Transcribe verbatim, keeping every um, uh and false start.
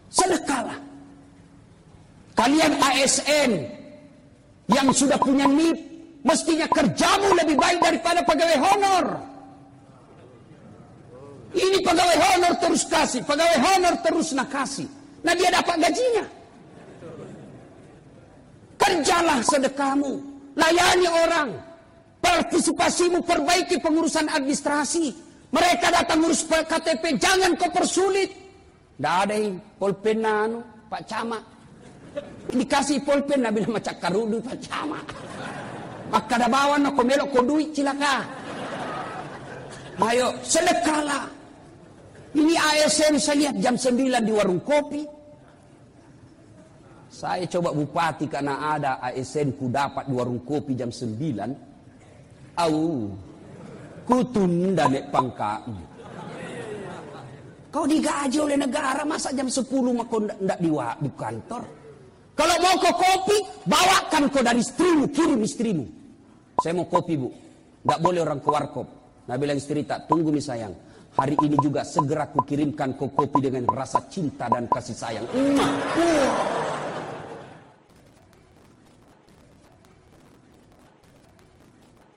Sedekahlah. Kalian A S N yang sudah punya N I P, mestinya kerjamu lebih baik daripada pegawai honor. Ini pegawai honor terus kasih, pegawai honor terus nak kasih. Nah dia dapat gajinya. Kerjalah sedekahmu, layani orang, partisipasimu, perbaiki pengurusan administrasi. Mereka datang urus K T P, jangan kau persulit. Tidak ada yang pulpen anu, Pak Camat. Dikasih pulpen, nak bilang macam karudu Pak Camat. Maka dah bawa nak kau melok kau duit cilaka. Ayo sedekahlah. Ini A S N saya lihat jam sembilan di warung kopi. Saya coba bupati karena ada A S N ku dapat di warung kopi jam sembilan. Au, ku tunda nek pangkatmu. Kau digaji oleh negara, masa jam sepuluh mah kau ndak di, di kantor? Kalau mau kau kopi, bawakan kau dari istrimu, kirim istrimu. Saya mau kopi bu, ndak boleh orang ke warkop. Nah bilang istri tak, tunggu nih sayang. Hari ini juga segera ku kirimkan kau kopi dengan rasa cinta dan kasih sayang. Wah, wah.